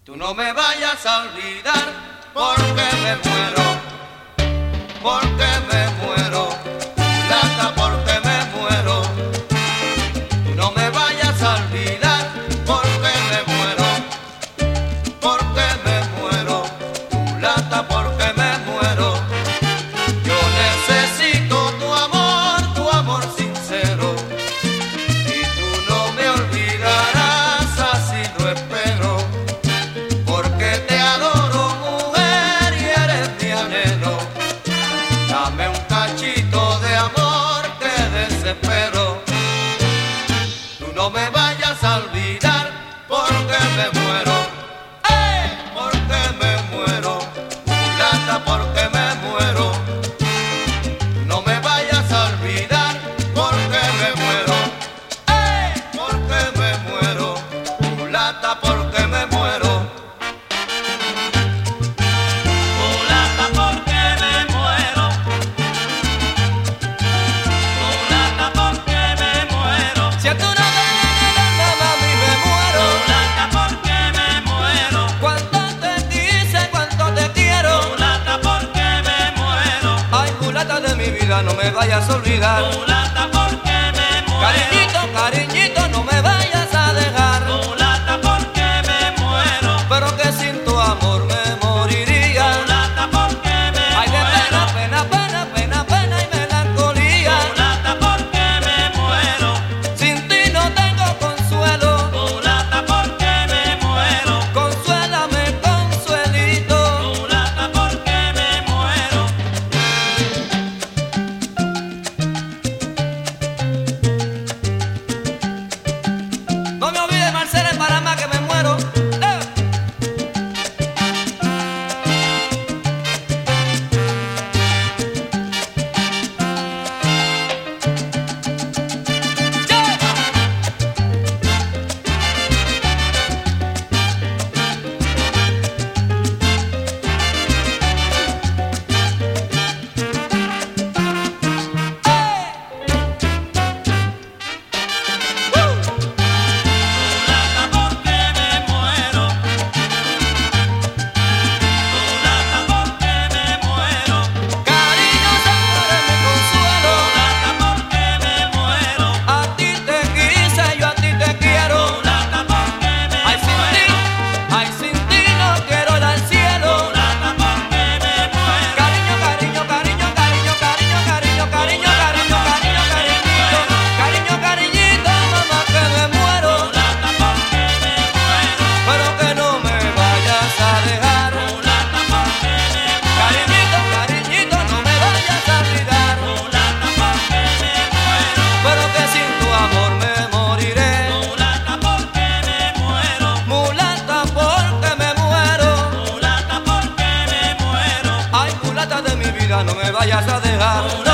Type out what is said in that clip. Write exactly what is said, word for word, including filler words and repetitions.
Tú no me vayas a olvidar porque me muero, porque me muero, mulata, porque me muero. Tú no me vayas a olvidar porque me muero, porque me muero, mulata, porque me muero. Yo necesito tu amor, tu amor sincero, y tú no me olvidarás, así lo espero. Porque te adoro, mujer, y eres mi anhelo. Dame un cachito de amor que desespero. Tú no me vayas a olvidar porque me muero, ¡eh! Porque me muero, mulata, porque me muero. Tú no me vayas a olvidar porque me muero, ¡eh! Porque me muero, mulata, porque me muero. No me vayas a olvidar, mulata, porque me muero. Cariñito, cariñito, no me vayas a dejar, Mulata, porque me muero. pero que sin tu amor me moriría. Mulata, porque me Ay, de muero. pena, pena, pena, pena, pena y melancolía. Mulata, porque me muero. Sin ti no tengo consuelo. Mulata, porque me muero. Consuélame, consuelito. Mulata, porque me muero. No me olvides, Marcela, en Panamá, que me muero. ¡Eh! Mulata, porque me muero. Mulata, porque me muero. Cariño, siempre mi consuelo. Mulata, porque me muero. A ti te quise, yo a ti te quiero. Mulata, porque me Ay, sin ti, muero. ay, sin ti no quiero ir al cielo. Mulata, porque me muero. Cariño, cariño, cariño, cariño, cariño, cariño, cariño, cariño, cariño, cariñito. Cariño, cariñito, mamá, que me muero. Mulata, porque me muero. Pero que no me vayas a dejar. Mulata, porque me muero. Cariñito, cariñito, no me vayas a olvidar. Mulata, porque me muero. Pero que sin tu amor me moriré. Mulata, porque me muero. Mulata, porque me muero. Mulata, porque me muero. Ay, mulata de mi vida, no me vayas a dejar.